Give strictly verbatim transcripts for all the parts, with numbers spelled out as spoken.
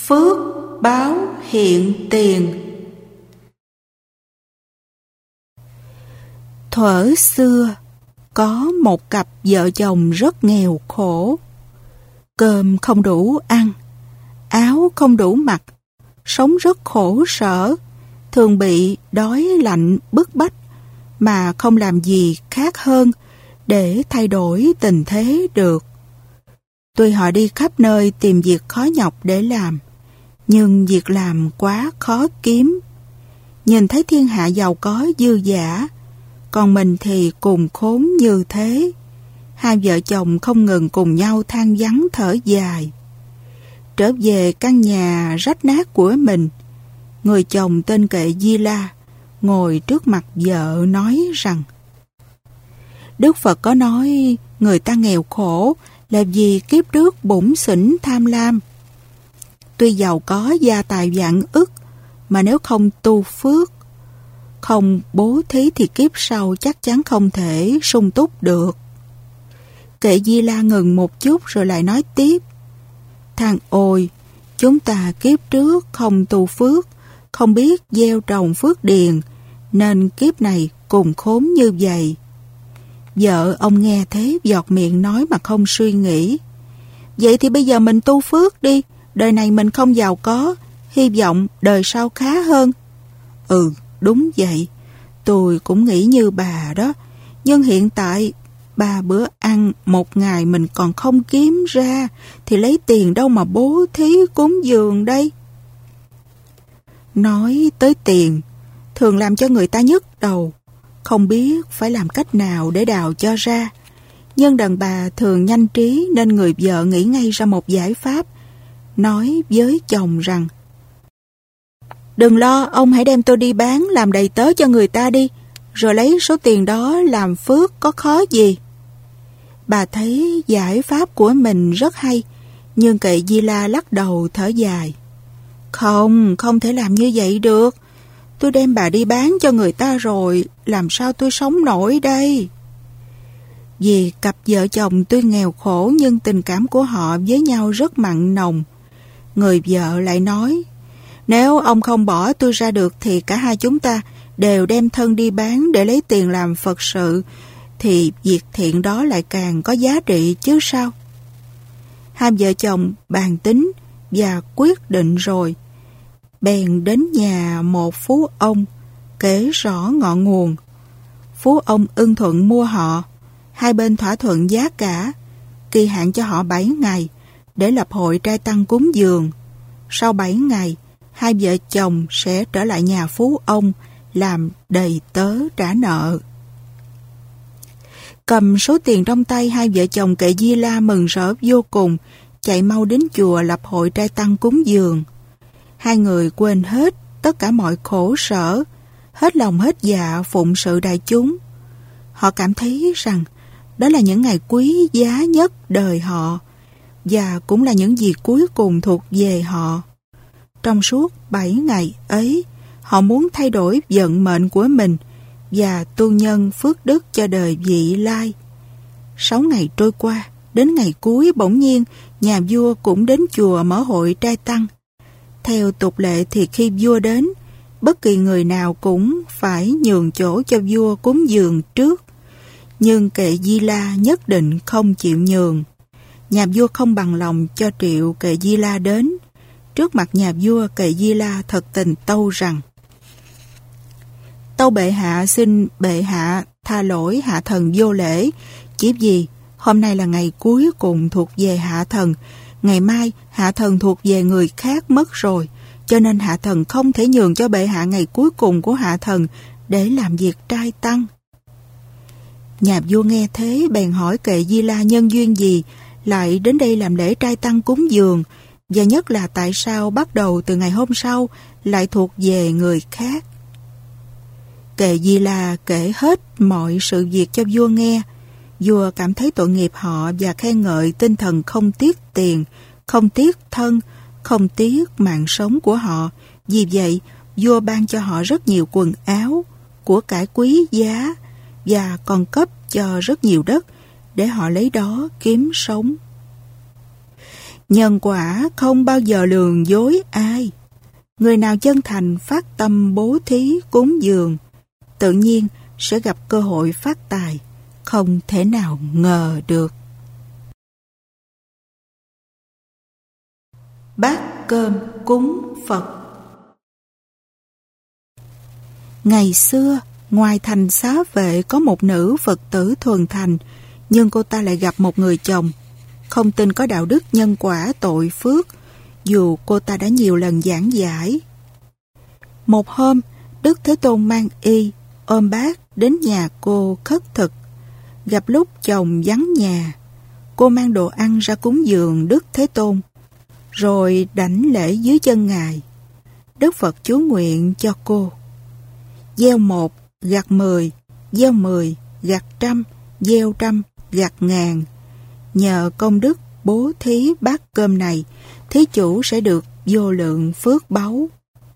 Phước báo hiện tiền. Thuở xưa, có một cặp vợ chồng rất nghèo khổ. Cơm không đủ ăn, áo không đủ mặc, sống rất khổ sở, thường bị đói lạnh bức bách, mà không làm gì khác hơn để thay đổi tình thế được. Tuy họ đi khắp nơi tìm việc khó nhọc để làm, nhưng việc làm quá khó kiếm. Nhìn thấy thiên hạ giàu có dư dả, còn mình thì cùng khốn như thế. Hai vợ chồng không ngừng cùng nhau than vãn thở dài. Trở về căn nhà rách nát của mình, người chồng tên Kệ Di La ngồi trước mặt vợ nói rằng: Đức Phật có nói người ta nghèo khổ là vì kiếp trước bủn xỉn tham lam. Tuy giàu có gia tài vạn ức, mà nếu không tu phước, không bố thí thì kiếp sau chắc chắn không thể sung túc được. Kệ Di La ngừng một chút rồi lại nói tiếp: Than ôi, chúng ta kiếp trước không tu phước, không biết gieo trồng phước điền, nên kiếp này cùng khốn như vậy. Vợ ông nghe thế giọt miệng nói mà không suy nghĩ: Vậy thì bây giờ mình tu phước đi, đời này mình không giàu có, hy vọng đời sau khá hơn. Ừ, đúng vậy, tôi cũng nghĩ như bà đó, nhưng hiện tại ba bữa ăn một ngày mình còn không kiếm ra, thì lấy tiền đâu mà bố thí cúng dường đây. Nói tới tiền, thường làm cho người ta nhức đầu, không biết phải làm cách nào để đào cho ra. Nhưng đàn bà thường nhanh trí nên người vợ nghĩ ngay ra một giải pháp, nói với chồng rằng: Đừng lo, ông hãy đem tôi đi bán làm đầy tớ cho người ta đi, rồi lấy số tiền đó làm phước có khó gì. Bà thấy giải pháp của mình rất hay, nhưng Kệ Di La lắc đầu thở dài: Không, không thể làm như vậy được. Tôi đem bà đi bán cho người ta rồi, làm sao tôi sống nổi đây? Vì cặp vợ chồng tuy nghèo khổ nhưng tình cảm của họ với nhau rất mặn nồng. Người vợ lại nói: Nếu ông không bỏ tôi ra được thì cả hai chúng ta đều đem thân đi bán để lấy tiền làm Phật sự, thì việc thiện đó lại càng có giá trị chứ sao? Hai vợ chồng bàn tính và quyết định rồi, bèn đến nhà một phú ông kể rõ ngọn nguồn. Phú ông ưng thuận mua họ, hai bên thỏa thuận giá cả, kỳ hạn cho họ bảy ngày để lập hội trai tăng cúng dường. Sau bảy ngày, hai vợ chồng sẽ trở lại nhà phú ông làm đầy tớ trả nợ. Cầm số tiền trong tay, hai vợ chồng Kệ Di La mừng rỡ vô cùng, chạy mau đến chùa lập hội trai tăng cúng dường. Hai người quên hết tất cả mọi khổ sở, hết lòng hết dạ phụng sự đại chúng. Họ cảm thấy rằng đó là những ngày quý giá nhất đời họ, và cũng là những gì cuối cùng thuộc về họ. Trong suốt bảy ngày ấy, họ muốn thay đổi vận mệnh của mình và tu nhân phước đức cho đời vị lai. Sáu ngày trôi qua, đến ngày cuối bỗng nhiên nhà vua cũng đến chùa mở hội trai tăng. Theo tục lệ thì khi vua đến, bất kỳ người nào cũng phải nhường chỗ cho vua cúng dường trước. Nhưng Kệ Di La nhất định không chịu nhường. Nhà vua không bằng lòng cho triệu Kệ Di La đến. Trước mặt nhà vua, Kệ Di La thật tình tâu rằng: Tâu bệ hạ xin bệ hạ tha lỗi hạ thần vô lễ, chỉ vì hôm nay là ngày cuối cùng thuộc về hạ thần, ngày mai hạ thần thuộc về người khác mất rồi, cho nên hạ thần không thể nhường cho bệ hạ ngày cuối cùng của hạ thần để làm việc trai tăng. Nhà vua nghe thế bèn hỏi Kệ Di La nhân duyên gì lại đến đây làm lễ trai tăng cúng dường, và nhất là tại sao bắt đầu từ ngày hôm sau lại thuộc về người khác. Kệ Di La kể hết mọi sự việc cho vua nghe. Vua cảm thấy tội nghiệp họ và khen ngợi tinh thần không tiếc tiền, không tiếc thân, không tiếc mạng sống của họ. Vì vậy, vua ban cho họ rất nhiều quần áo, của cải quý giá, và còn cấp cho rất nhiều đất để họ lấy đó kiếm sống. Nhân quả không bao giờ lường dối ai. Người nào chân thành phát tâm bố thí cúng dường, tự nhiên sẽ gặp cơ hội phát tài, không thể nào ngờ được. Bát cơm cúng Phật. Ngày xưa, ngoài thành Xá Vệ có một nữ Phật tử thuần thành, nhưng cô ta lại gặp một người chồng không tin có đạo đức nhân quả tội phước, dù cô ta đã nhiều lần giảng giải. Một hôm, Đức Thế Tôn mang y, ôm bát đến nhà cô khất thực. Gặp lúc chồng vắng nhà, cô mang đồ ăn ra cúng dường Đức Thế Tôn, rồi đảnh lễ dưới chân Ngài. Đức Phật chú nguyện cho cô: gieo một, gặt mười, gieo mười, gặt trăm, gieo trăm, gặt ngàn. Nhờ công đức bố thí bát cơm này, thí chủ sẽ được vô lượng phước báu.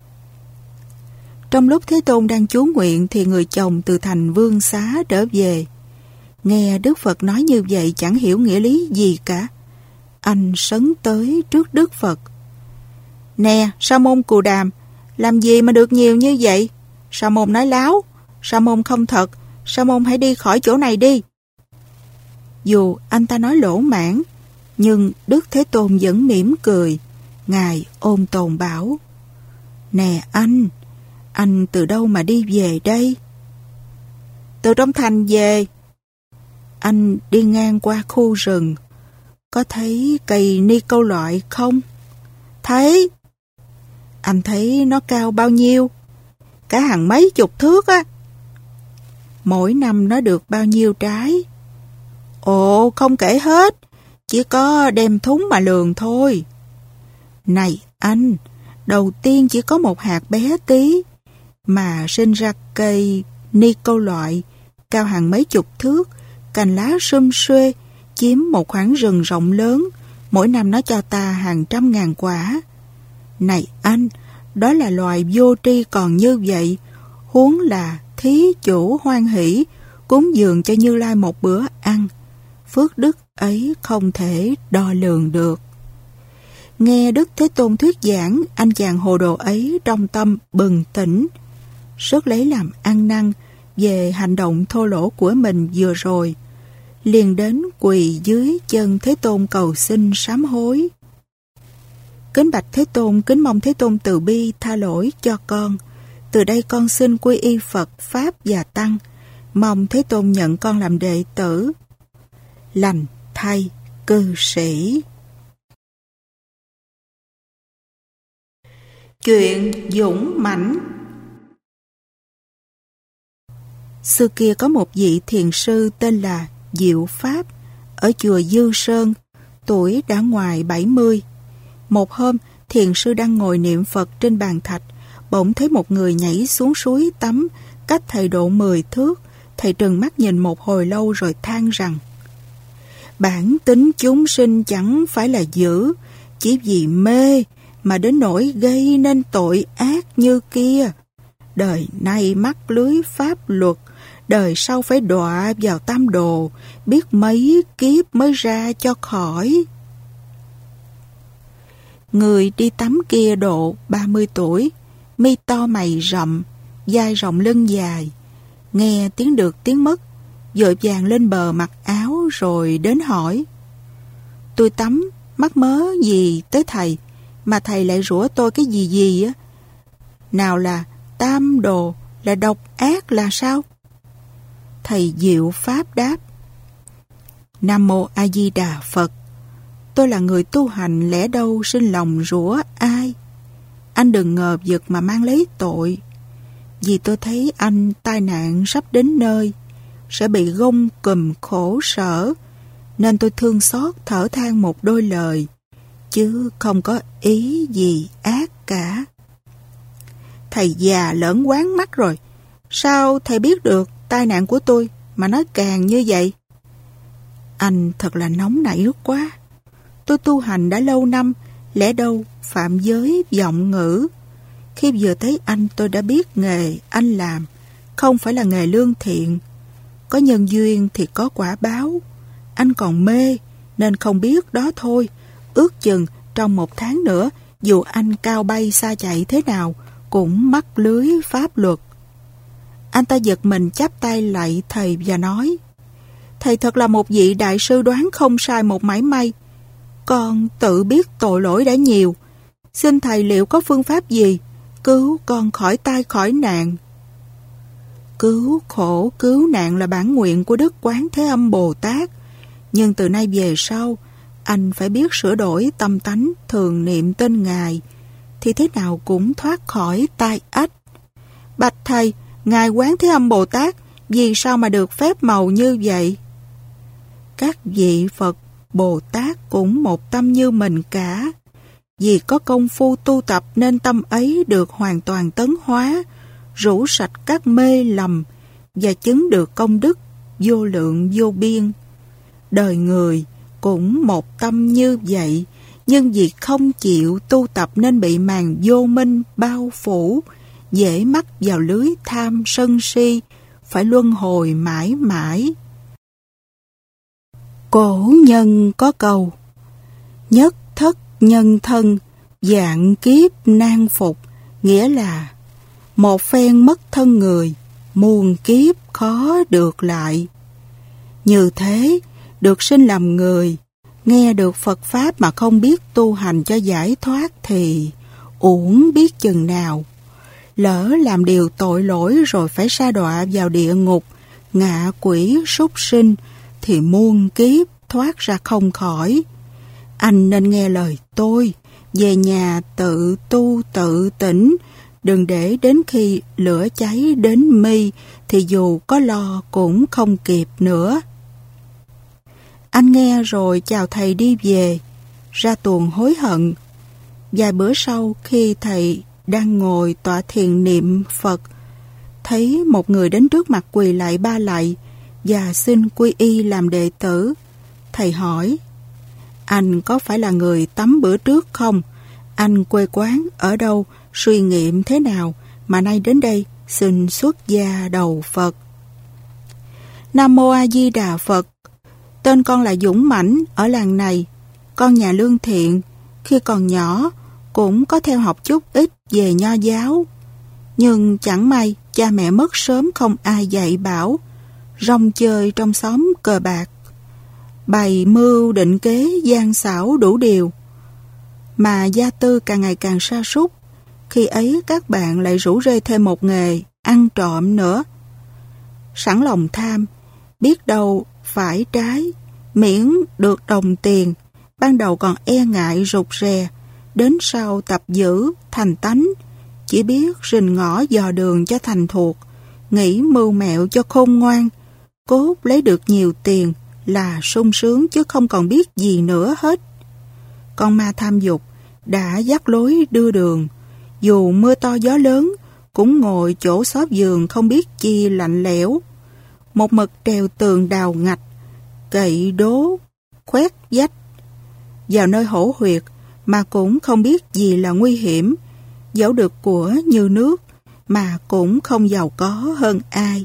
Trong lúc Thế Tôn đang chú nguyện thì người chồng từ thành Vương Xá trở về. Nghe Đức Phật nói như vậy chẳng hiểu nghĩa lý gì cả. Anh sấn tới trước Đức Phật: Nè, Sa môn Cù Đàm, làm gì mà được nhiều như vậy? Sa môn nói láo, Sa môn không thật, Sa môn hãy đi khỏi chỗ này đi. Dù anh ta nói lỗ mãng, nhưng Đức Thế Tôn vẫn mỉm cười. Ngài ôn tồn bảo: Nè anh, anh từ đâu mà đi về đây? Từ trong thành về. Anh đi ngang qua khu rừng, có thấy cây ni câu loại không? Thấy. Anh thấy nó cao bao nhiêu? Cả hàng mấy chục thước á. Mỗi năm nó được bao nhiêu trái? Ồ, không kể hết, chỉ có đem thúng mà lường thôi. Này anh, đầu tiên chỉ có một hạt bé tí, mà sinh ra cây ni câu loại, cao hàng mấy chục thước, cành lá sum xuê, chiếm một khoảng rừng rộng lớn, mỗi năm nó cho ta hàng trăm ngàn quả. Này anh, đó là loài vô tri còn như vậy, huống là thí chủ hoan hỷ, cúng dường cho Như Lai một bữa ăn. Phước đức ấy không thể đo lường được. Nghe Đức Thế Tôn thuyết giảng, anh chàng hồ đồ ấy trong tâm bừng tỉnh, rất lấy làm ăn năn về hành động thô lỗ của mình vừa rồi, liền đến quỳ dưới chân Thế Tôn cầu xin sám hối. Kính bạch Thế Tôn, kính mong Thế Tôn từ bi tha lỗi cho con. Từ đây con xin quy y Phật, Pháp và Tăng, mong Thế Tôn nhận con làm đệ tử. Lành thay cư sĩ. Chuyện dũng mãnh. Xưa kia có một vị thiền sư tên là Diệu Pháp ở chùa Dư Sơn, tuổi đã ngoài bảy mươi. Một hôm, thiền sư đang ngồi niệm Phật trên bàn thạch, bỗng thấy một người nhảy xuống suối tắm cách thầy độ mười thước. Thầy trừng mắt nhìn một hồi lâu rồi than rằng: bản tính chúng sinh chẳng phải là dữ, chỉ vì mê mà đến nỗi gây nên tội ác như kia. Đời nay mắc lưới pháp luật, đời sau phải đọa vào tam đồ, biết mấy kiếp mới ra cho khỏi. Người đi tắm kia độ ba mươi tuổi, mi to mày rậm, vai rộng lưng dài. Nghe tiếng được tiếng mất, vội vàng lên bờ mặc áo rồi đến hỏi: tôi tắm mắc mớ gì tới thầy, mà thầy lại rủa tôi cái gì gì á? Nào là tam đồ, là độc ác là sao? Thầy Diệu Pháp đáp: Nam Mô A Di Đà Phật, tôi là người tu hành, lẽ đâu sinh lòng rủa ai. Anh đừng ngờ vực mà mang lấy tội. Vì tôi thấy anh tai nạn sắp đến nơi, sẽ bị gông cùm khổ sở, nên tôi thương xót thở than một đôi lời, chứ không có ý gì ác cả. Thầy già lởn quáng mắt rồi, sao thầy biết được tai nạn của tôi mà nói càng như vậy? Anh thật là nóng nảy quá. Tôi tu hành đã lâu năm, lẽ đâu phạm giới vọng ngữ. Khi vừa thấy anh tôi đã biết nghề anh làm không phải là nghề lương thiện. Có nhân duyên thì có quả báo. Anh còn mê nên không biết đó thôi. ước chừng trong một tháng nữa, dù anh cao bay xa chạy thế nào, cũng mắc lưới pháp luật. Anh ta giật mình chắp tay lạy thầy và nói: Thầy thật là một vị đại sư đoán không sai một mảy may. Con tự biết tội lỗi đã nhiều. Xin thầy liệu có phương pháp gì cứu con khỏi tai khỏi nạn? Cứu khổ cứu nạn là bản nguyện của Đức Quán Thế Âm Bồ Tát. Nhưng từ nay về sau, anh phải biết sửa đổi tâm tánh thường niệm tên Ngài, thì thế nào cũng thoát khỏi tai ách. Bạch thầy, Ngài Quán Thế Âm Bồ Tát vì sao mà được phép màu như vậy? Các vị Phật Bồ Tát cũng một tâm như mình cả. Vì có công phu tu tập nên tâm ấy được hoàn toàn tấn hóa, rũ sạch các mê lầm và chứng được công đức vô lượng vô biên. Đời người cũng một tâm như vậy, nhưng vì không chịu tu tập nên bị màn vô minh bao phủ, dễ mắc vào lưới tham sân si, phải luân hồi mãi mãi. Cổ nhân có câu: nhất thất nhân thân, vạn kiếp nan phục, nghĩa là một phen mất thân người, muôn kiếp khó được lại. Như thế, được sinh làm người, nghe được Phật Pháp mà không biết tu hành cho giải thoát thì uổng biết chừng nào. Lỡ làm điều tội lỗi rồi phải sa đọa vào địa ngục, ngạ quỷ súc sinh, thì muôn kiếp thoát ra không khỏi. Anh nên nghe lời tôi, về nhà tự tu tự tỉnh, đừng để đến khi lửa cháy đến mi thì dù có lo cũng không kịp nữa. Anh nghe rồi chào thầy đi về, ra tuồng hối hận. Vài bữa sau, khi thầy đang ngồi tọa thiền niệm Phật, thấy một người đến trước mặt quỳ lạy ba lạy và xin quy y làm đệ tử. Thầy hỏi: anh có phải là người tắm bữa trước không? Anh quê quán ở đâu, suy nghiệm thế nào mà nay đến đây xin xuất gia đầu Phật? Nam Mô A Di Đà Phật. Tên con là Dũng Mãnh, ở làng này. Con nhà lương thiện, khi còn nhỏ cũng có theo học chút ít về nho giáo. Nhưng chẳng may cha mẹ mất sớm, không ai dạy bảo, rong chơi trong xóm cờ bạc, bày mưu định kế gian xảo đủ điều, mà gia tư càng ngày càng sa sút. Khi ấy các bạn lại rủ rê thêm một nghề ăn trộm nữa. Sẵn lòng tham, biết đâu phải trái, miễn được đồng tiền. Ban đầu còn e ngại rụt rè, đến sau tập giữ thành tánh, chỉ biết rình ngõ dò đường cho thành thuộc, nghĩ mưu mẹo cho khôn ngoan, cốt lấy được nhiều tiền là sung sướng chứ không còn biết gì nữa hết. Con ma tham dục đã dắt lối đưa đường, dù mưa to gió lớn cũng ngồi chỗ xóp giường không biết chi lạnh lẽo, một mực trèo tường đào ngạch, cậy đố, khoét vách vào nơi hổ huyệt mà cũng không biết gì là nguy hiểm, dẫu được của như nước mà cũng không giàu có hơn ai.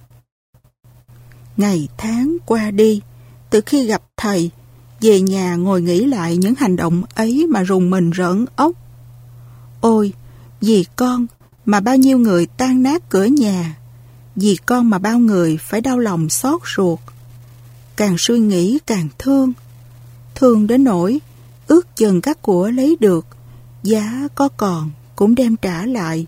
Ngày tháng qua đi, từ khi gặp thầy, về nhà ngồi nghĩ lại những hành động ấy mà rùng mình rợn óc. Ôi, vì con mà bao nhiêu người tan nát cửa nhà, vì con mà bao người phải đau lòng xót ruột. Càng suy nghĩ càng thương, thương đến nỗi ước chừng các của lấy được, giá có còn cũng đem trả lại.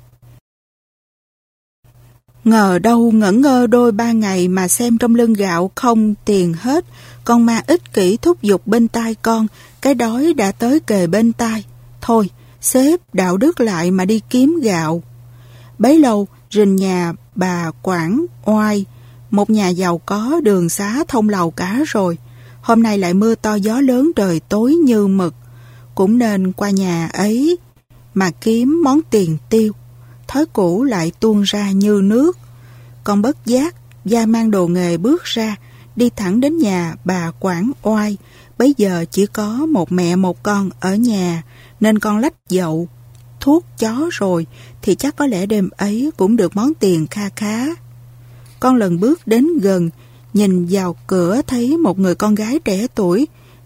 Ngờ đâu ngẩn ngơ đôi ba ngày mà xem trong lưng gạo không tiền hết, con ma ích kỷ thúc giục bên tai con, cái đói đã tới kề bên tai. Thôi, xếp đạo đức lại mà đi kiếm gạo. Bấy lâu, rình nhà bà Quảng Oai, một nhà giàu có đường xá thông lầu cả rồi. Hôm nay lại mưa to gió lớn, trời tối như mực. Cũng nên qua nhà ấy mà kiếm món tiền tiêu. Thói cũ lại tuôn ra như nước. Con bất giác, gia mang đồ nghề bước ra, đi thẳng đến nhà bà Quảng Oai. Bấy giờ chỉ có một mẹ một con ở nhà, nên con lách dậu thuốc chó rồi, thì chắc có lẽ đêm ấy cũng được món tiền kha khá. Con lần bước đến gần, nhìn vào cửa thấy một người con gái trẻ tuổi,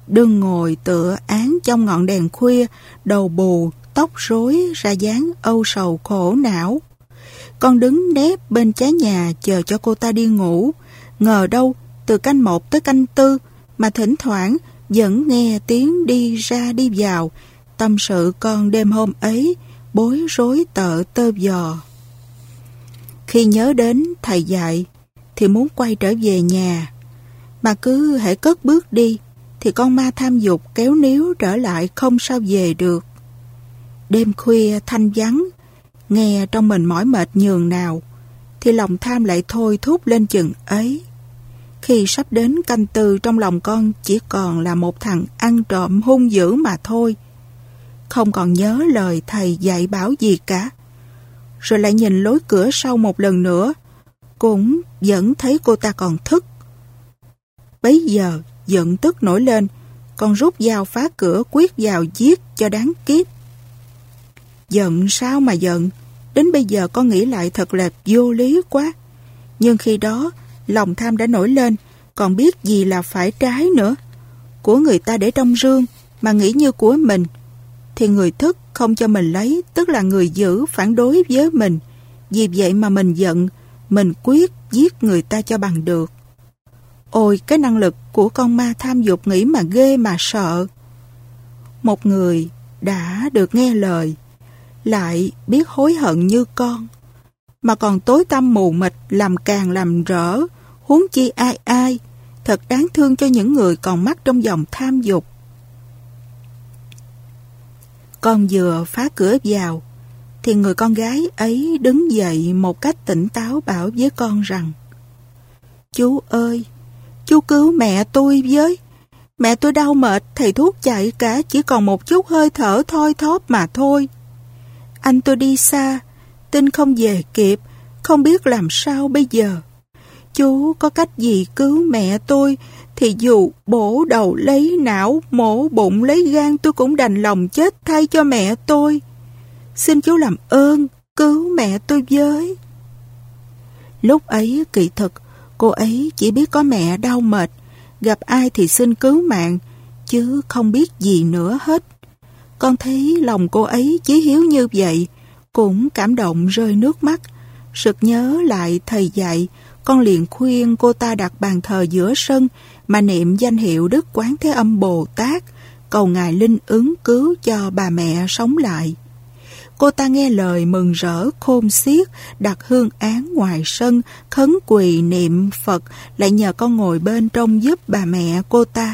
đương ngồi tựa án trong ngọn đèn khuya, đầu bù, tóc rối ra dáng âu sầu khổ não. Con đứng nép bên trái nhà chờ cho cô ta đi ngủ. Ngờ đâu, từ canh một tới canh tư, mà thỉnh thoảng vẫn nghe tiếng đi ra đi vào, tâm sự con đêm hôm ấy, bối rối tợ tơ vò. Khi nhớ đến thầy dạy, thì muốn quay trở về nhà, mà cứ hễ cất bước đi, thì con ma tham dục kéo níu trở lại không sao về được. Đêm khuya thanh vắng, nghe trong mình mỏi mệt nhường nào, thì lòng tham lại thôi thúc lên chừng ấy. Khi sắp đến canh tư, trong lòng con chỉ còn là một thằng ăn trộm hung dữ mà thôi, không còn nhớ lời thầy dạy bảo gì cả. Rồi lại nhìn lối cửa sau một lần nữa, cũng vẫn thấy cô ta còn thức. Bấy giờ giận tức nổi lên, con rút dao phá cửa quyết vào giết cho đáng kiếp. Giận sao mà giận, đến bây giờ con nghĩ lại thật là vô lý quá. Nhưng khi đó lòng tham đã nổi lên, còn biết gì là phải trái nữa. Của người ta để trong rương mà nghĩ như của mình, thì người thức không cho mình lấy, tức là người giữ phản đối với mình. Vì vậy mà mình giận, mình quyết giết người ta cho bằng được. Ôi, cái năng lực của con ma tham dục nghĩ mà ghê mà sợ. Một người đã được nghe lời, lại biết hối hận như con, mà còn tối tăm mù mịt, làm càng làm rỡ, huống chi ai ai. Thật đáng thương cho những người còn mắc trong dòng tham dục. Con vừa phá cửa vào, thì người con gái ấy đứng dậy một cách tỉnh táo bảo với con rằng: Chú ơi, chú cứu mẹ tôi với. Mẹ tôi đau mệt, thầy thuốc chạy cả, chỉ còn một chút hơi thở thoi thóp mà thôi. Anh tôi đi xa, tin không về kịp, không biết làm sao bây giờ. Chú có cách gì cứu mẹ tôi, thì dù bổ đầu lấy não, mổ bụng lấy gan, tôi cũng đành lòng chết thay cho mẹ tôi. Xin chú làm ơn, cứu mẹ tôi với. Lúc ấy kỳ thực, cô ấy chỉ biết có mẹ đau mệt, gặp ai thì xin cứu mạng, chứ không biết gì nữa hết. Con thấy lòng cô ấy chí hiếu như vậy, cũng cảm động rơi nước mắt. Sực nhớ lại thầy dạy, con liền khuyên cô ta đặt bàn thờ giữa sân mà niệm danh hiệu Đức Quán Thế Âm Bồ Tát, cầu Ngài linh ứng cứu cho bà mẹ sống lại. Cô ta nghe lời mừng rỡ khôn xiết, đặt hương án ngoài sân, khấn quỳ niệm Phật, lại nhờ con ngồi bên trông giúp bà mẹ cô ta.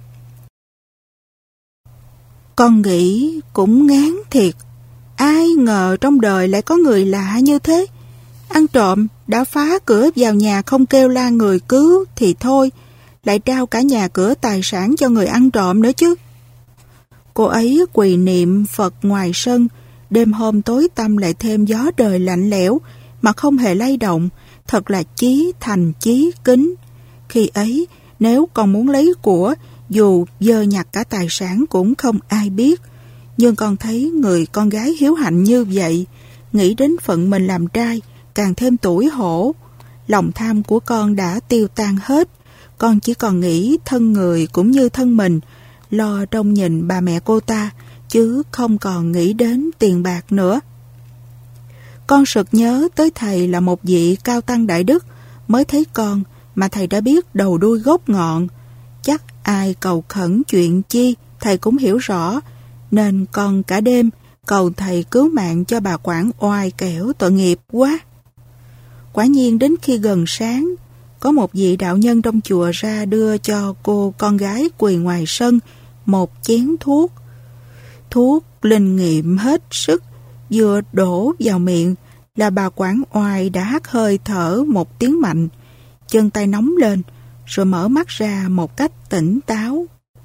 Con nghĩ cũng ngán thiệt, ai ngờ trong đời lại có người lạ như thế. Ăn trộm đã phá cửa vào nhà không kêu la người cứu thì thôi, lại trao cả nhà cửa tài sản cho người ăn trộm nữa chứ. Cô ấy quỳ niệm Phật ngoài sân, đêm hôm tối tăm lại thêm gió trời lạnh lẽo mà không hề lay động, thật là chí thành chí kính. Khi ấy, nếu con muốn lấy của, dù dơ nhặt cả tài sản cũng không ai biết. Nhưng con thấy người con gái hiếu hạnh như vậy, nghĩ đến phận mình làm trai, càng thêm tủi hổ. Lòng tham của con đã tiêu tan hết, con chỉ còn nghĩ thân người cũng như thân mình, lo trông nhìn bà mẹ cô ta, chứ không còn nghĩ đến tiền bạc nữa. Con sực nhớ tới thầy là một vị cao tăng đại đức, mới thấy con mà thầy đã biết đầu đuôi gốc ngọn. Chắc ai cầu khẩn chuyện chi thầy cũng hiểu rõ, nên con cả đêm cầu thầy cứu mạng cho bà quản oai kẻo tội nghiệp quá. Quả nhiên đến khi gần sáng, có một vị đạo nhân trong chùa ra đưa cho cô con gái quỳ ngoài sân một chén thuốc. Thuốc linh nghiệm hết sức, vừa đổ vào miệng là bà quản oai đã hắt hơi thở một tiếng mạnh, chân tay nóng lên, rồi mở mắt ra một cách tỉnh táo.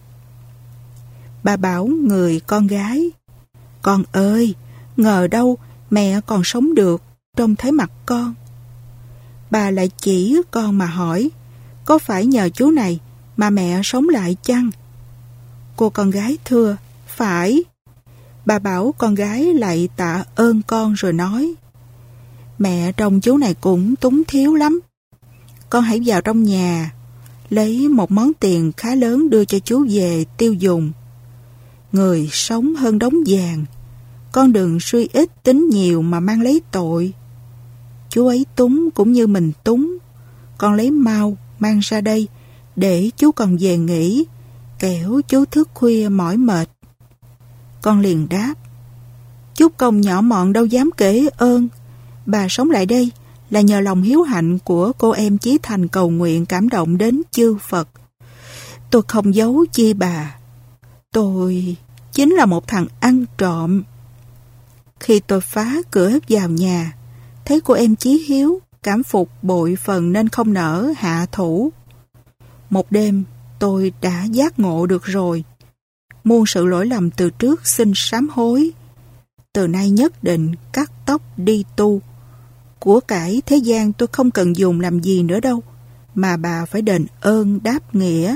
Bà bảo người con gái: Con ơi, ngờ đâu mẹ còn sống được, trông thấy mặt con. Bà lại chỉ con mà hỏi: Có phải nhờ chú này mà mẹ sống lại chăng? Cô con gái thưa: Phải. Bà bảo con gái lại tạ ơn con rồi nói: Mẹ trông chú này cũng túng thiếu lắm, con hãy vào trong nhà, lấy một món tiền khá lớn đưa cho chú về tiêu dùng. Người sống hơn đống vàng, con đừng suy ít tính nhiều mà mang lấy tội. Chú ấy túng cũng như mình túng, con lấy mau mang ra đây để chú còn về nghỉ, kẻo chú thức khuya mỏi mệt. Con liền đáp: chút công nhỏ mọn đâu dám kể ơn, bà sống lại đây là nhờ lòng hiếu hạnh của cô em Chí Thành cầu nguyện cảm động đến chư Phật. Tôi không giấu chi bà, tôi chính là một thằng ăn trộm. Khi tôi phá cửa vào nhà, thấy cô em Chí hiếu, cảm phục bội phần nên không nỡ hạ thủ. Một đêm tôi đã giác ngộ được rồi, muôn sự lỗi lầm từ trước xin sám hối. Từ nay nhất định cắt tóc đi tu. Của cải thế gian tôi không cần dùng làm gì nữa đâu, mà bà phải đền ơn đáp nghĩa.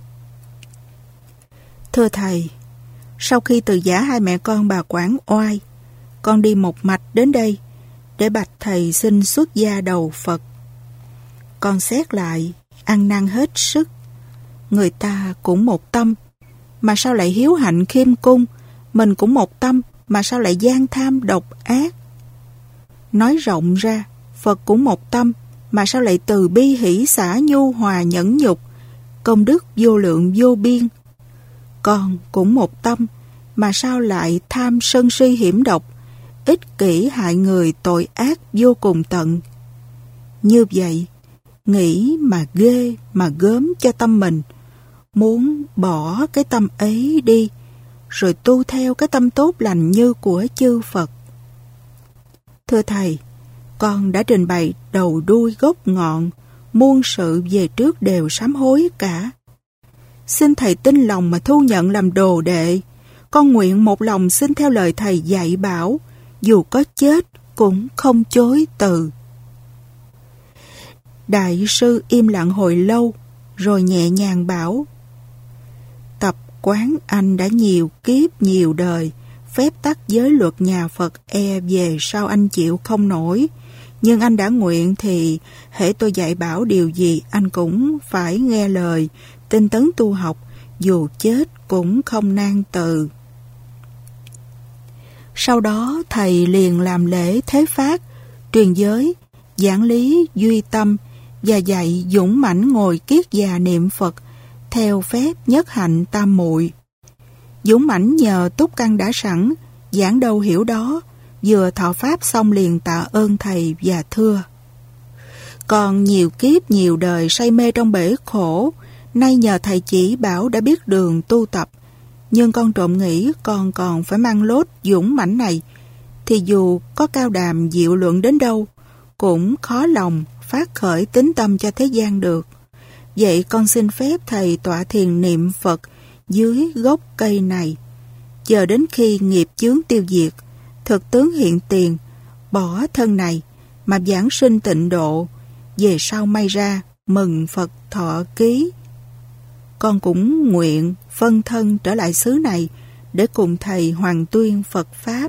Thưa thầy, sau khi từ giã hai mẹ con bà quản oai, con đi một mạch đến đây để bạch thầy xin xuất gia đầu Phật. Con xét lại, ăn năn hết sức. Người ta cũng một tâm, mà sao lại hiếu hạnh khiêm cung? Mình cũng một tâm, mà sao lại gian tham độc ác? Nói rộng ra, Phật cũng một tâm, mà sao lại từ bi hỷ xả nhu hòa nhẫn nhục, công đức vô lượng vô biên? Con cũng một tâm, mà sao lại tham sân si hiểm độc, ích kỷ hại người tội ác vô cùng tận? Như vậy, nghĩ mà ghê mà gớm cho tâm mình, muốn bỏ cái tâm ấy đi, rồi tu theo cái tâm tốt lành như của chư Phật. Thưa thầy, con đã trình bày đầu đuôi gốc ngọn, muôn sự về trước đều sám hối cả. Xin thầy tin lòng mà thu nhận làm đồ đệ. Con nguyện một lòng xin theo lời thầy dạy bảo, dù có chết cũng không chối từ. Đại sư im lặng hồi lâu, rồi nhẹ nhàng bảo: tập quán anh đã nhiều kiếp nhiều đời, phép tắc giới luật nhà Phật e về sau anh chịu không nổi. Nhưng anh đã nguyện thì hễ tôi dạy bảo điều gì anh cũng phải nghe lời, tinh tấn tu học, dù chết cũng không nang từ. Sau đó thầy liền làm lễ thế phát, truyền giới, giảng lý duy tâm và dạy dũng mãnh ngồi kiết già niệm Phật theo phép nhất hạnh tam muội. Dũng mãnh nhờ túc căn đã sẵn, giảng đâu hiểu đó, vừa thọ pháp xong liền tạ ơn thầy và thưa: còn nhiều kiếp nhiều đời say mê trong bể khổ, nay nhờ thầy chỉ bảo đã biết đường tu tập. Nhưng con trộm nghĩ con còn phải mang lốt dũng mãnh này, thì dù có cao đàm diệu luận đến đâu, cũng khó lòng phát khởi tín tâm cho thế gian được. Vậy con xin phép thầy tọa thiền niệm Phật dưới gốc cây này, chờ đến khi nghiệp chướng tiêu diệt, thực tướng hiện tiền, bỏ thân này mà giảng sinh tịnh độ, về sau may ra mừng Phật thọ ký. Con cũng nguyện phân thân trở lại xứ này để cùng thầy hoàn tuyên Phật Pháp.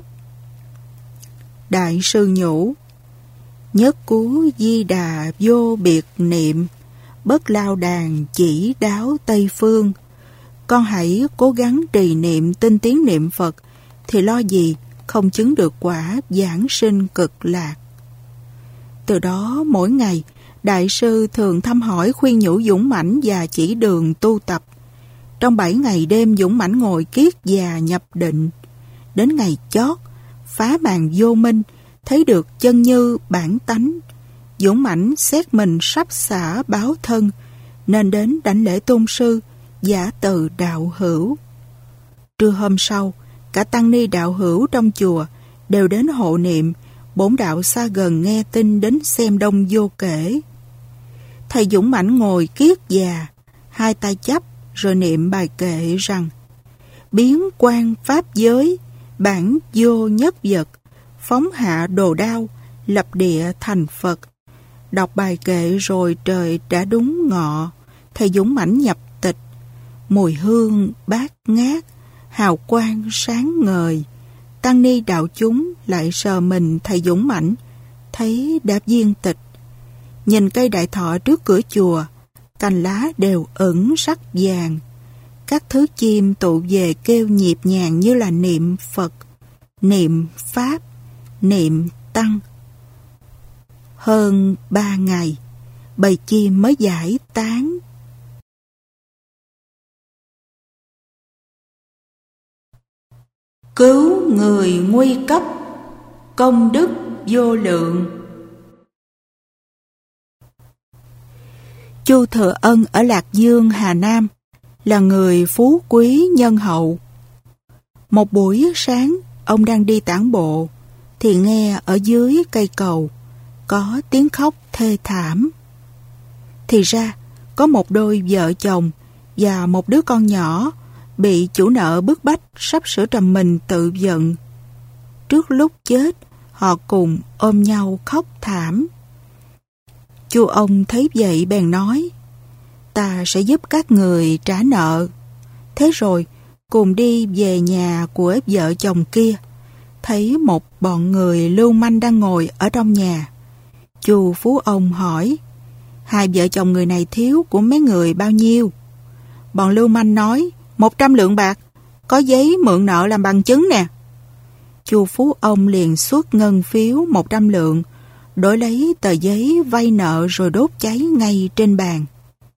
Đại sư nhủ: nhất cú di đà vô biệt niệm, bất lao đàn chỉ đáo Tây Phương. Con hãy cố gắng trì niệm tinh tiến niệm Phật, thì lo gì không chứng được quả giảng sinh cực lạc. Từ đó mỗi ngày, đại sư thường thăm hỏi khuyên nhủ dũng mãnh và chỉ đường tu tập. Trong bảy ngày đêm dũng mãnh ngồi kiết già nhập định. Đến ngày chót, phá màn vô minh, thấy được chân như bản tánh. Dũng mãnh xét mình sắp xả báo thân, nên đến đảnh lễ tôn sư, giả từ đạo hữu. Trưa hôm sau, cả tăng ni đạo hữu trong chùa đều đến hộ niệm, bổn đạo xa gần nghe tin đến xem đông vô kể. Thầy dũng mãnh ngồi kiết già, hai tay chắp rồi niệm bài kệ rằng: biến quan pháp giới, bản vô nhất vật, phóng hạ đồ đao, lập địa thành Phật. Đọc bài kệ rồi trời đã đúng ngọ, thầy dũng mãnh nhập tịch. Mùi hương bát ngát, hào quang sáng ngời. Tăng ni đạo chúng lại sờ mình thầy dũng mãnh, thấy đã viên tịch. Nhìn cây đại thọ trước cửa chùa, cành lá đều ửng sắc vàng. Các thứ chim tụ về kêu nhịp nhàng như là niệm Phật, niệm Pháp, niệm Tăng. Hơn ba ngày, bầy chim mới giải tán. Cứu người nguy cấp, công đức vô lượng. Chu Thừa Ân ở Lạc Dương, Hà Nam là người phú quý nhân hậu. Một buổi sáng, ông đang đi tản bộ thì nghe ở dưới cây cầu có tiếng khóc thê thảm. Thì ra có một đôi vợ chồng và một đứa con nhỏ bị chủ nợ bức bách sắp sửa trầm mình tự giận. Trước lúc chết, họ cùng ôm nhau khóc thảm. Chu ông thấy vậy bèn nói: ta sẽ giúp các người trả nợ. Thế rồi cùng đi về nhà của vợ chồng kia. Thấy một bọn người lưu manh đang ngồi ở trong nhà. Chu phú ông hỏi: hai vợ chồng người này thiếu của mấy người bao nhiêu? Bọn lưu manh nói: một trăm lượng bạc, có giấy mượn nợ làm bằng chứng nè. Chu phú ông liền xuất ngân phiếu một trăm lượng, đổi lấy tờ giấy vay nợ rồi đốt cháy ngay trên bàn.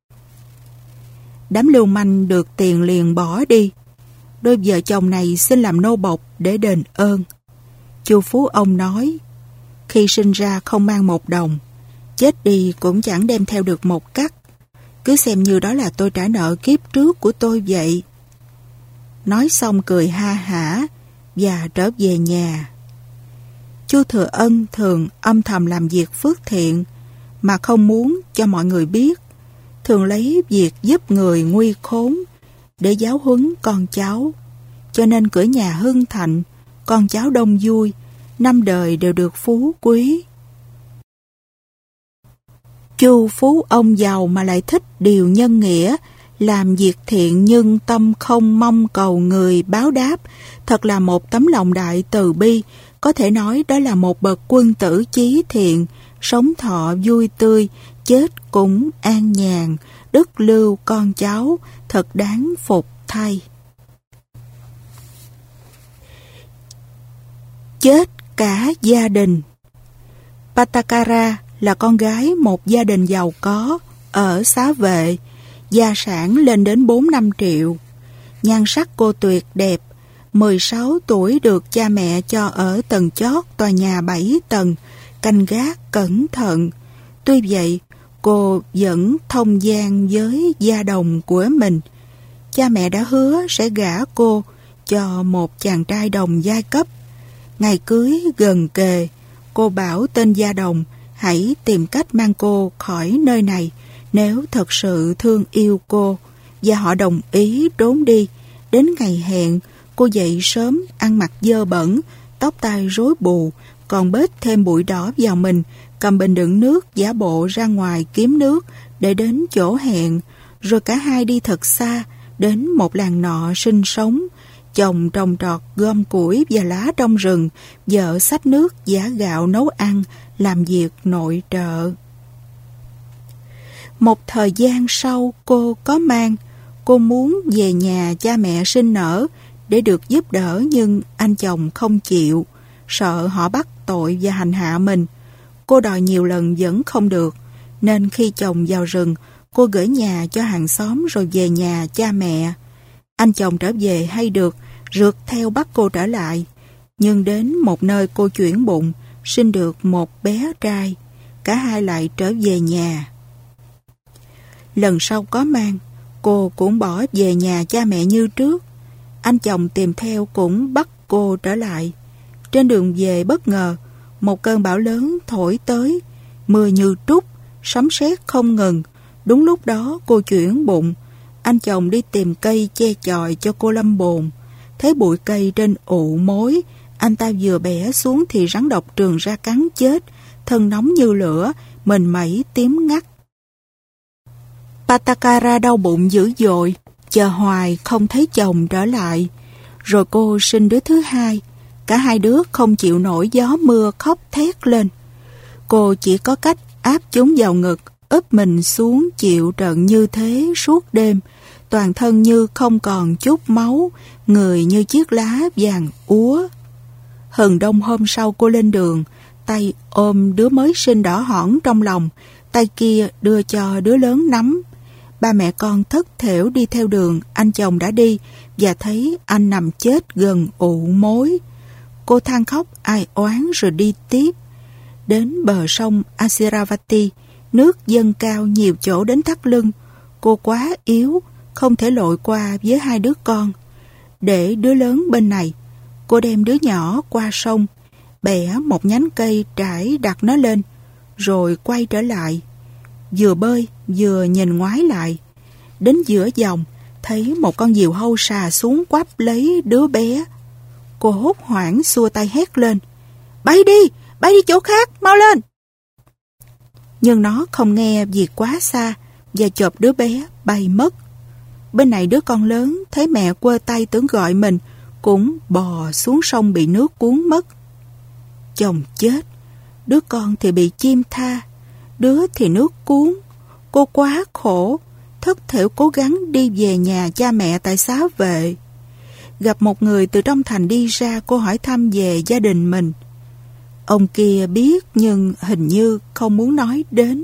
Đám lưu manh được tiền liền bỏ đi. Đôi vợ chồng này xin làm nô bộc để đền ơn. Chu phú ông nói: khi sinh ra không mang một đồng, chết đi cũng chẳng đem theo được một cắc. Cứ xem như đó là tôi trả nợ kiếp trước của tôi vậy. Nói xong cười ha hả và trở về nhà. Chu Thừa Ân thường âm thầm làm việc phước thiện mà không muốn cho mọi người biết. Thường lấy việc giúp người nguy khốn để giáo huấn con cháu. Cho nên cửa nhà hưng thịnh, con cháu đông vui, năm đời đều được phú quý. Chu phú ông giàu mà lại thích điều nhân nghĩa, làm việc thiện nhưng tâm không mong cầu người báo đáp, thật là một tấm lòng đại từ bi. Có thể nói đó là một bậc quân tử chí thiện, sống thọ vui tươi, chết cũng an nhàn, đức lưu con cháu, thật đáng phục thay. Chết cả gia đình. Pattakara là con gái một gia đình giàu có ở Xá Vệ, gia sản lên đến bốn năm triệu. Nhan sắc cô tuyệt đẹp, mười sáu tuổi được cha mẹ cho ở tầng chót tòa nhà bảy tầng, canh gác cẩn thận. Tuy vậy, cô vẫn thông gian với gia đồng của mình. Cha mẹ đã hứa sẽ gả cô cho một chàng trai đồng giai cấp. Ngày cưới gần kề, cô bảo tên gia đồng hãy tìm cách mang cô khỏi nơi này nếu thật sự thương yêu cô, và họ đồng ý trốn đi. Đến ngày hẹn, cô dậy sớm, ăn mặc dơ bẩn, tóc tai rối bù, còn bết thêm bụi đỏ vào mình, cầm bình đựng nước giả bộ ra ngoài kiếm nước để đến chỗ hẹn. Rồi cả hai đi thật xa, đến một làng nọ sinh sống. Chồng trồng trọt gom củi và lá trong rừng, vợ xách nước giã gạo nấu ăn, làm việc nội trợ. Một thời gian sau cô có mang. Cô muốn về nhà cha mẹ sinh nở để được giúp đỡ, nhưng anh chồng không chịu, sợ họ bắt tội và hành hạ mình. Cô đòi nhiều lần vẫn không được, nên khi chồng vào rừng, cô gửi nhà cho hàng xóm rồi về nhà cha mẹ. Anh chồng trở về hay được, rượt theo bắt cô trở lại. Nhưng đến một nơi cô chuyển bụng, sinh được một bé trai. Cả hai lại trở về nhà. Lần sau có mang, cô cũng bỏ về nhà cha mẹ như trước. Anh chồng tìm theo cũng bắt cô trở lại. Trên đường về bất ngờ, một cơn bão lớn thổi tới, mưa như trút, sấm sét không ngừng. Đúng lúc đó cô chuyển bụng. Anh chồng đi tìm cây che chòi cho cô lâm bồn. Thấy bụi cây trên ụ mối, anh ta vừa bẻ xuống thì rắn độc trường ra cắn chết, thân nóng như lửa, mình mẩy tím ngắt. Pattakara đau bụng dữ dội, chờ hoài không thấy chồng trở lại. Rồi cô sinh đứa thứ hai. Cả hai đứa không chịu nổi gió mưa khóc thét lên. Cô chỉ có cách áp chúng vào ngực, úp mình xuống chịu trận như thế suốt đêm, toàn thân như không còn chút máu, người như chiếc lá vàng úa. Hừng đông hôm sau cô lên đường, tay ôm đứa mới sinh đỏ hỏn trong lòng, tay kia đưa cho đứa lớn nắm. Ba mẹ con thất thểu đi theo đường anh chồng đã đi và thấy anh nằm chết gần ụ mối. Cô than khóc ai oán rồi đi tiếp. Đến bờ sông Asiravati, nước dâng cao nhiều chỗ đến thắt lưng. Cô quá yếu, không thể lội qua với hai đứa con. Để đứa lớn bên này, cô đem đứa nhỏ qua sông, bẻ một nhánh cây trải đặt nó lên, rồi quay trở lại. Vừa bơi, vừa nhìn ngoái lại. Đến giữa dòng, thấy một con diều hâu xà xuống quắp lấy đứa bé. Cô hốt hoảng xua tay hét lên: "Bay đi, bay đi chỗ khác, mau lên!" Nhưng nó không nghe vì quá xa và chộp đứa bé bay mất. Bên này đứa con lớn thấy mẹ quơ tay tưởng gọi mình, cũng bò xuống sông bị nước cuốn mất. Chồng chết, đứa con thì bị chim tha, đứa thì nước cuốn. Cô quá khổ, thất thểu cố gắng đi về nhà cha mẹ tại Xá Vệ. Gặp một người từ trong thành đi ra, cô hỏi thăm về gia đình mình. Ông kia biết nhưng hình như không muốn nói đến.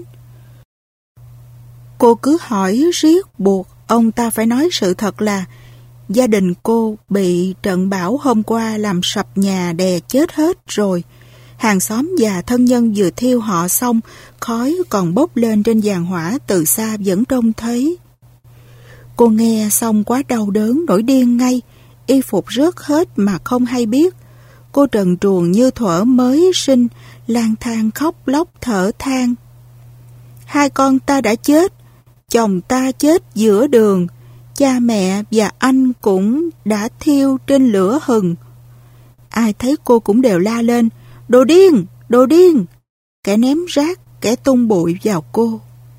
Cô cứ hỏi riết buộc ông ta phải nói sự thật là gia đình cô bị trận bão hôm qua làm sập nhà đè chết hết rồi. Hàng xóm và thân nhân vừa thiêu họ xong, khói còn bốc lên trên giàn hỏa từ xa vẫn trông thấy. Cô nghe xong quá đau đớn, nổi điên ngay, y phục rớt hết mà không hay biết. Cô trần truồng như thuở mới sinh, lang thang khóc lóc thở than. Hai con ta đã chết, chồng ta chết giữa đường, cha mẹ và anh cũng đã thiêu trên lửa hừng. Ai thấy cô cũng đều la lên: "Đồ điên, đồ điên!" Kẻ ném rác, kẻ tung bụi vào cô.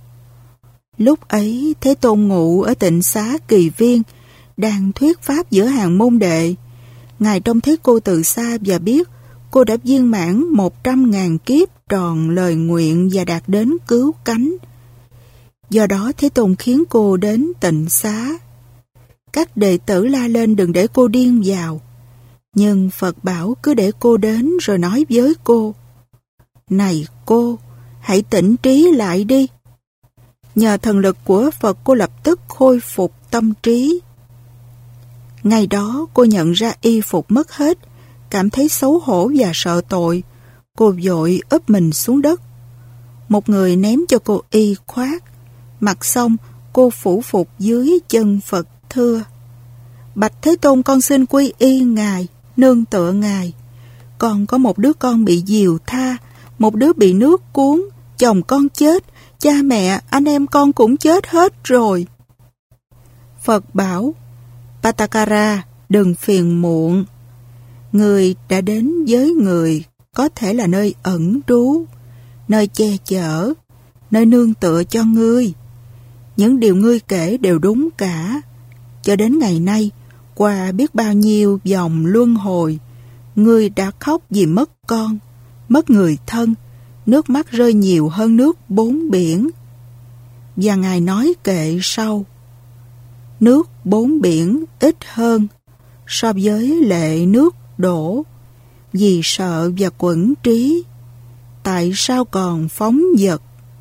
Lúc ấy Thế Tôn ngụ ở tịnh xá Kỳ Viên, đang thuyết pháp giữa hàng môn đệ. Ngài trông thấy cô từ xa và biết cô đã viên mãn một trăm ngàn kiếp tròn lời nguyện và đạt đến cứu cánh. Do đó Thế Tôn khiến cô đến tịnh xá. Các đệ tử la lên đừng để cô điên vào. Nhưng Phật bảo cứ để cô đến rồi nói với cô: "Này cô, hãy tỉnh trí lại đi." Nhờ thần lực của Phật, cô lập tức khôi phục tâm trí. Ngày đó cô nhận ra y phục mất hết, cảm thấy xấu hổ và sợ tội. Cô vội úp mình xuống đất. Một người ném cho cô y khoác. Mặc xong, cô phủ phục dưới chân Phật thưa: "Bạch Thế Tôn, con xin quy y Ngài, nương tựa Ngài. Con có một đứa con bị diều tha, một đứa bị nước cuốn, chồng con chết, cha mẹ, anh em con cũng chết hết rồi." Phật bảo: "Patakara, đừng phiền muộn. Người đã đến với người có thể là nơi ẩn trú, nơi che chở, nơi nương tựa cho ngươi. Những điều ngươi kể đều đúng cả. Cho đến ngày nay, qua biết bao nhiêu vòng luân hồi, ngươi đã khóc vì mất con, mất người thân, nước mắt rơi nhiều hơn nước bốn biển." Và Ngài nói kệ sau: "Nước bốn biển ít hơn so với lệ nước đổ, vì sợ và quẫn trí, tại sao còn phóng dật?"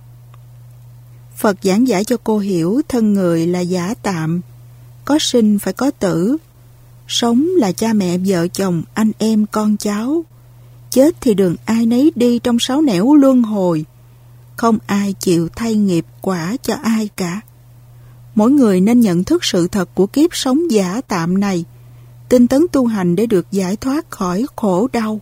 Phật giảng giải cho cô hiểu thân người là giả tạm, có sinh phải có tử, sống là cha mẹ vợ chồng anh em con cháu, chết thì đường ai nấy đi trong sáu nẻo luân hồi, không ai chịu thay nghiệp quả cho ai cả. Mỗi người nên nhận thức sự thật của kiếp sống giả tạm này, tinh tấn tu hành để được giải thoát khỏi khổ đau.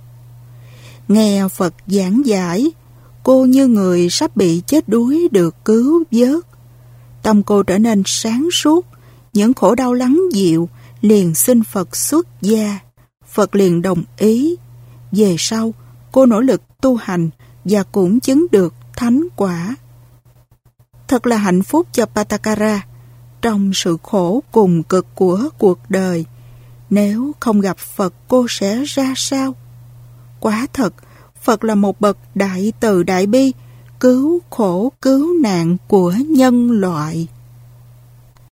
Nghe Phật giảng giải, cô như người sắp bị chết đuối được cứu vớt. Tâm cô trở nên sáng suốt, những khổ đau lắng dịu, liền xin Phật xuất gia. Phật liền đồng ý. Về sau, cô nỗ lực tu hành và cũng chứng được thánh quả. Thật là hạnh phúc cho Patakara trong sự khổ cùng cực của cuộc đời. Nếu không gặp Phật, cô sẽ ra sao? Quả thật, Phật là một bậc đại từ đại bi, cứu khổ cứu nạn của nhân loại.